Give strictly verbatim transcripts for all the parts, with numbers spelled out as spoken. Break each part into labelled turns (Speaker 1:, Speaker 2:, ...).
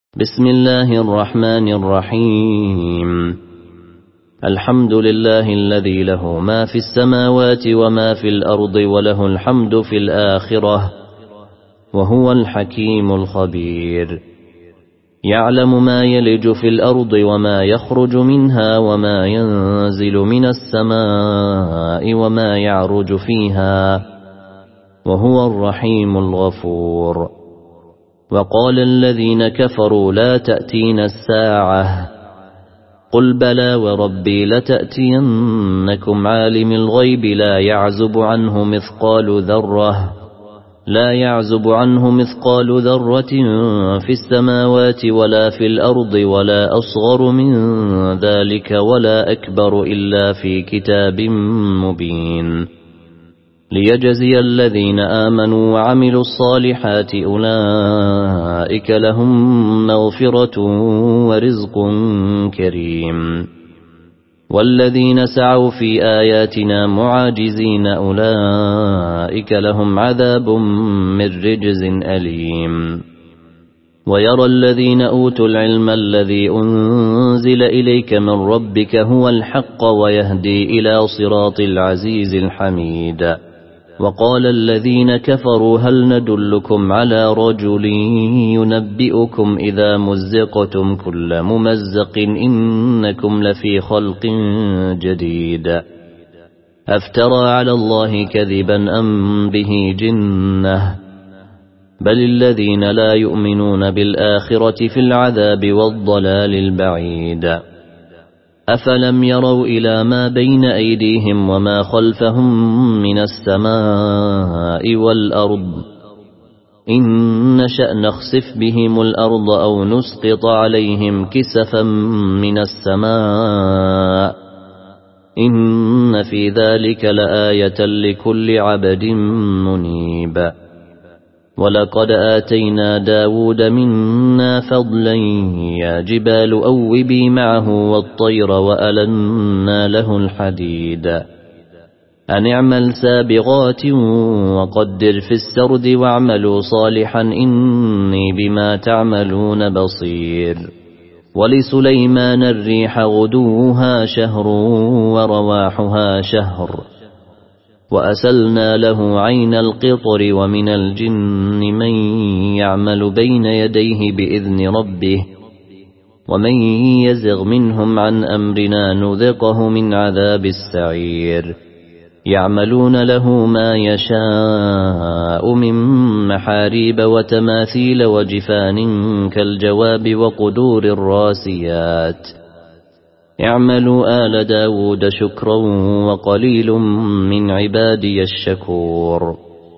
Speaker 1: بسم الله الرحمن الرحيم. الحمد لله الذي له ما في السماوات وما في الأرض وله الحمد في الآخرة وهو الحكيم الخبير. يعلم ما يلج في الأرض وما يخرج منها وما ينزل من السماء وما يعرج فيها وهو الرحيم الغفور. وقال الذين كفروا لا تأتينا الساعة قل بلى وربي لتأتينكم عالم الغيب لا يعزب عنه مثقال ذرة لا يعزب عنه مثقال ذرة في السماوات ولا في الأرض ولا أصغر من ذلك ولا أكبر إلا في كتاب مبين ليجزي الذين آمنوا وعملوا الصالحات أولئك لهم مغفرة ورزق كريم. والذين سعوا في آياتنا معاجزين أولئك لهم عذاب من رجز أليم. ويرى الذين أوتوا العلم الذي أنزل إليك من ربك هو الحق ويهدي إلى صراط العزيز الحميد. وقال الذين كفروا هل ندلكم على رجل ينبئكم إذا مزقتم كل ممزق إنكم لفي خلق جديد أفترى على الله كذبا أم به جنة بل الذين لا يؤمنون بالآخرة في العذاب والضلال البعيد. أفلم يروا إلى ما بين أيديهم وما خلفهم من السماء والأرض إن نشأ نخسف بهم الأرض أو نسقط عليهم كسفا من السماء إن في ذلك لآية لكل عبد منيب. ولقد آتينا داود منا فضلا يا جبال أوبي معه والطير وألنا له الحديد أن اعمل سابغات وقدر في السرد واعملوا صالحا إني بما تعملون بصير. ولسليمان الريح غدوها شهر ورواحها شهر وأسلنا له عين القطر ومن الجن من يعمل بين يديه بإذن ربه ومن يزغ منهم عن أمرنا نذقه من عذاب السعير. يعملون له ما يشاء من محاريب وتماثيل وجفان كالجواب وقدور الراسيات اعملوا آل داود شكرا وقليل من عبادي الشكور.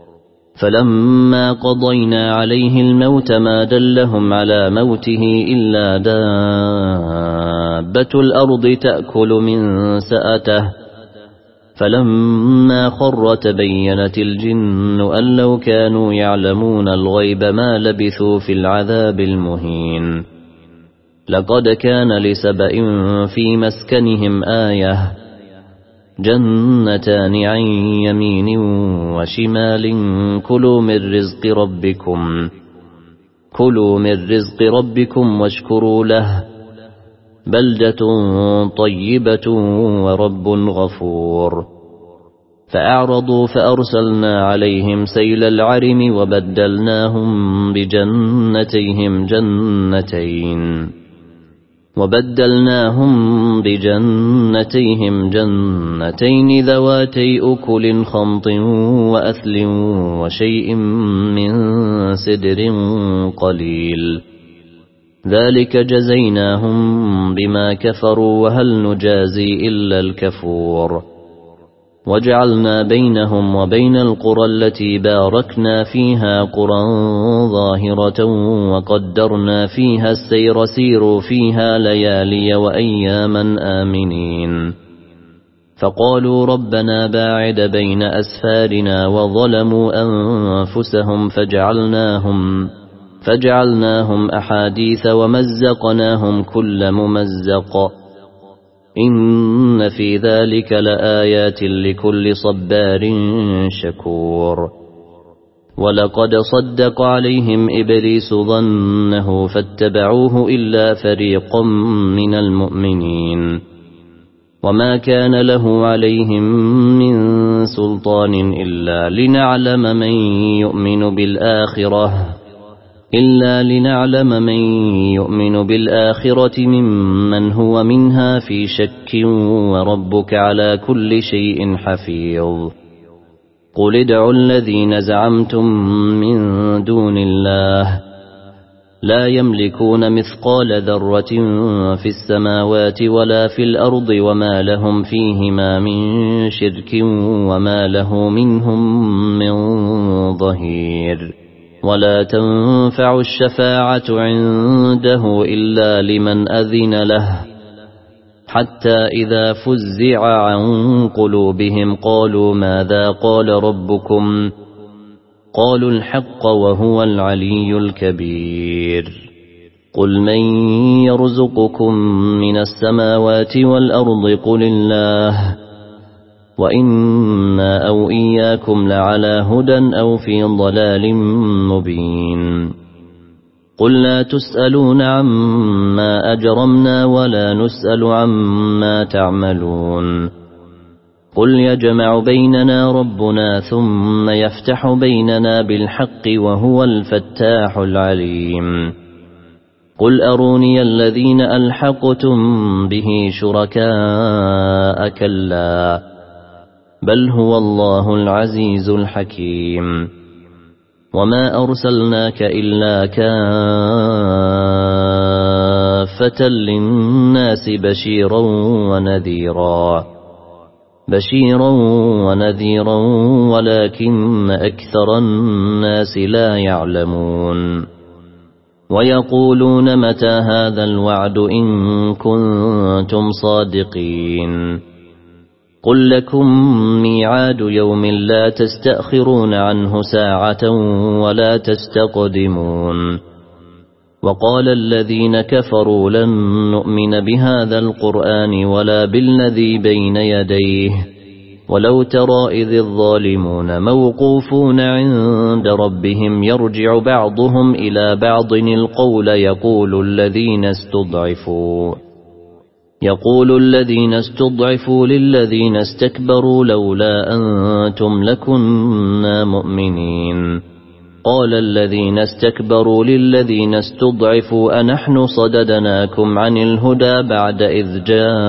Speaker 1: فلما قضينا عليه الموت ما دلهم على موته إلا دابة الأرض تأكل من سأته فلما خر تبينت الجن أن لو كانوا يعلمون الغيب ما لبثوا في العذاب المهين. لقد كان لسبإ في مسكنهم آية جنتان عن يمين وشمال كلوا من رزق ربكم كلوا من رزق ربكم واشكروا له بلدة طيبة ورب غفور. فأعرضوا فأرسلنا عليهم سيل العرم وبدلناهم بجنتيهم جنتين وبدلناهم بجنتيهم جنتين ذواتي أكل خمط وأثل وشيء من سدر قليل ذلك جزيناهم بما كفروا وهل نجازي إلا الكفور. وجعلنا بينهم وبين القرى التي باركنا فيها قرى ظاهرة وقدرنا فيها السير سيروا فيها ليالي وأياما آمنين. فقالوا ربنا باعد بين أسفارنا وظلموا أنفسهم فجعلناهم فجعلناهم أحاديث ومزقناهم كل ممزق إن في ذلك لآيات لكل صبار شكور. ولقد صدق عليهم إبليس ظنه فاتبعوه إلا فريقا من المؤمنين وما كان له عليهم من سلطان إلا لنعلم من يؤمن بالآخرة إلا لنعلم من يؤمن بالآخرة ممن هو منها في شك وربك على كل شيء حفيظ قل ادعوا الذين زعمتم من دون الله لا يملكون مثقال ذرة في السماوات ولا في الأرض وما لهم فيهما من شرك وما له منهم من ظهير ولا تنفع الشفاعة عنده إلا لمن أذن له حتى إذا فزع عن قلوبهم قالوا ماذا قال ربكم قالوا الحق وهو العلي الكبير قل من يرزقكم من السماوات والأرض قل الله وإنا أو إياكم لعلى هدى أو في ضلال مبين قل لا تسألون عما أجرمنا ولا نسأل عما تعملون قل يجمع بيننا ربنا ثم يفتح بيننا بالحق وهو الفتاح العليم قل أروني الذين ألحقتم به شركاء كلا بل هو الله العزيز الحكيم وما أرسلناك إلا كافة للناس بشيرا ونذيرا بشيرا ونذيرا ولكن أكثر الناس لا يعلمون ويقولون متى هذا الوعد إن كنتم صادقين قل لكم ميعاد يوم لا تستأخرون عنه ساعة ولا تستقدمون وقال الذين كفروا لن نؤمن بهذا القرآن ولا بالذي بين يديه ولو ترى إذ الظالمون موقوفون عند ربهم يرجع بعضهم إلى بعض القول يقول الذين استضعفوا يقول الذين استضعفوا للذين استكبروا لولا أنتم لكنا مؤمنين قال الذين استكبروا للذين استضعفوا أنحن صددناكم عن الهدى بعد إذ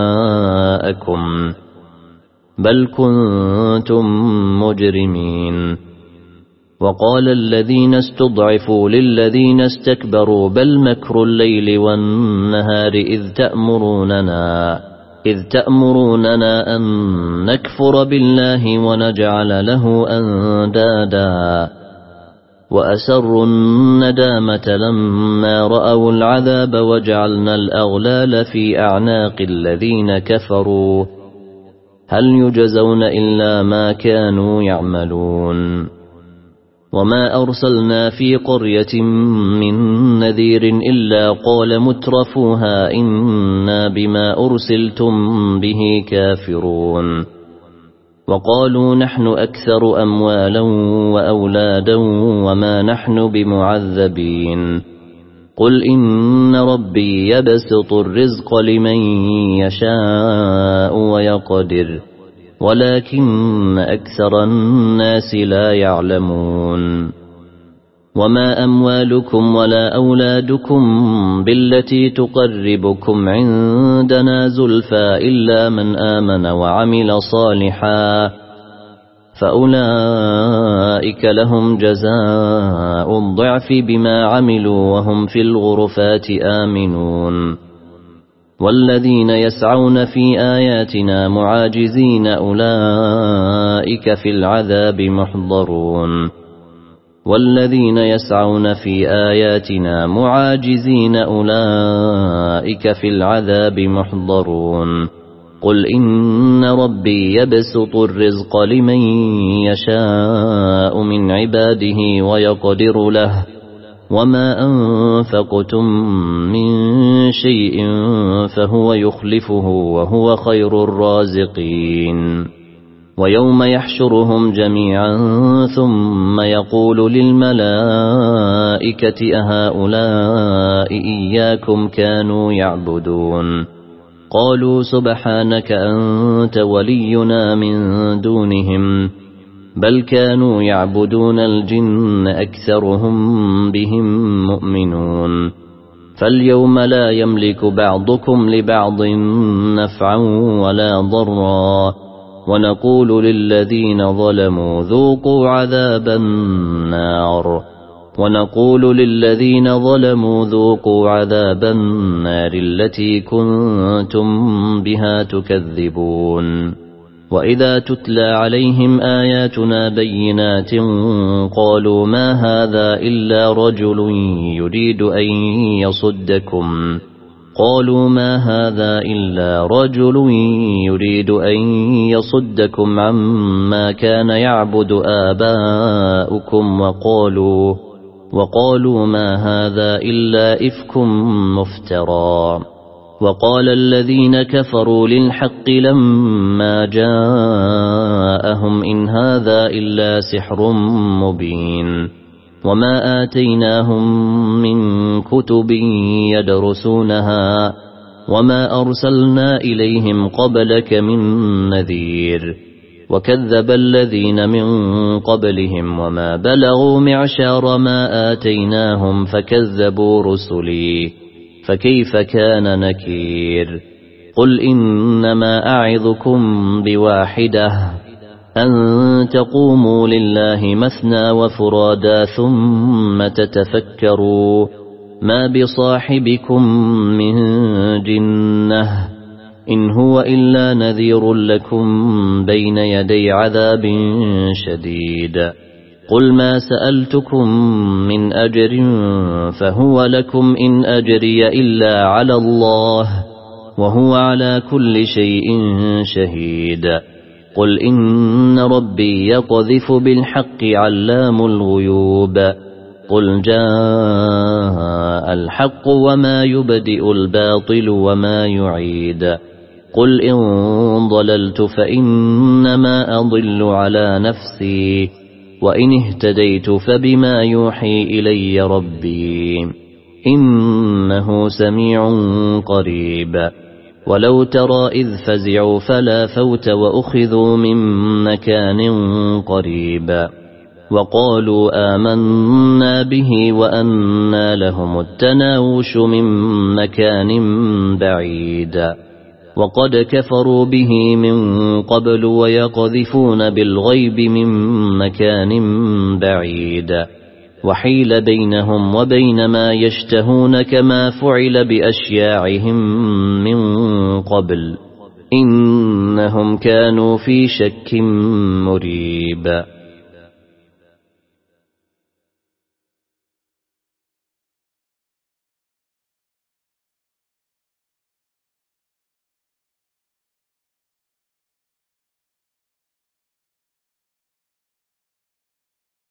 Speaker 1: جاءكم بل كنتم مجرمين وقال الذين استضعفوا للذين استكبروا بل مكر الليل والنهار إذ تأمروننا إذ تأمروننا أن نكفر بالله ونجعل له أندادا وأسروا الندامة لما رأوا العذاب وجعلنا الأغلال في أعناق الذين كفروا هل يجزون إلا ما كانوا يعملون وما أرسلنا في قرية من نذير إلا قال مترفوها إنا بما أرسلتم به كافرون وقالوا نحن أكثر أموالا وأولادا وما نحن بمعذبين قل إن ربي يبسط الرزق لمن يشاء ويقدر ولكن أكثر الناس لا يعلمون وما أموالكم ولا أولادكم بالتي تقربكم عندنا زلفى إلا من آمن وعمل صالحا فأولئك لهم جزاء الضعف بما عملوا وهم في الغرفات آمنون والذين يسعون في آياتنا معاجزين أولئك في العذاب محضرون والذين يسعون في آياتنا معاجزين أولئك في العذاب محضرون قل إن ربي يبسط الرزق لمن يشاء من عباده ويقدر له وما أنفقتم من شيء فهو يخلفه وهو خير الرازقين ويوم يحشرهم جميعا ثم يقول للملائكة أهؤلاء إياكم كانوا يعبدون قالوا سبحانك أنت ولينا من دونهم بل كانوا يعبدون الجن أكثرهم بهم مؤمنون فاليوم لا يملك بعضكم لبعض نفعا ولا ضرا ونقول للذين ظلموا ذوقوا عذاب النار ونقول للذين ظلموا ذوقوا عذاب النار التي كنتم بها تكذبون وإذا تتلى عليهم آياتنا بينات قالوا ما هذا إلا رجل يريد أن يصدكم قالوا ما هذا إلا رجل يريد أن يصدكم عما كان يعبد آباؤكم وقالوا وقالوا ما هذا إلا إفك مفترى وقال الذين كفروا للحق لما جاءهم إن هذا إلا سحر مبين وما آتيناهم من كتب يدرسونها وما أرسلنا إليهم قبلك من نذير وكذب الذين من قبلهم وما بلغوا معشار ما آتيناهم فكذبوا رسلي فكيف كان نكير قل إنما أعظكم بواحدة أن تقوموا لله مثنى وفرادا ثم تتفكروا ما بصاحبكم من جنة إن هو إلا نذير لكم بين يدي عذاب شديد قل ما سألتكم من أجر فهو لكم إن أجري إلا على الله وهو على كل شيء شهيد قل إن ربي يقذف بالحق علام الغيوب قل جاء الحق وما يبدئ الباطل وما يعيد قل إن ضللت فإنما أضل على نفسي وإن اهتديت فبما يوحي إلي ربي إنه سميع قريب ولو ترى إذ فزعوا فلا فوت وأخذوا من مكان قريب وقالوا آمنا به وأنى لهم التناوش من مكان بعيد وقد كفروا به من قبل ويقذفون بالغيب من مكان بعيد وحيل بينهم وبين ما يشتهون كما فعل بأشياعهم من قبل إنهم كانوا في شك مريب.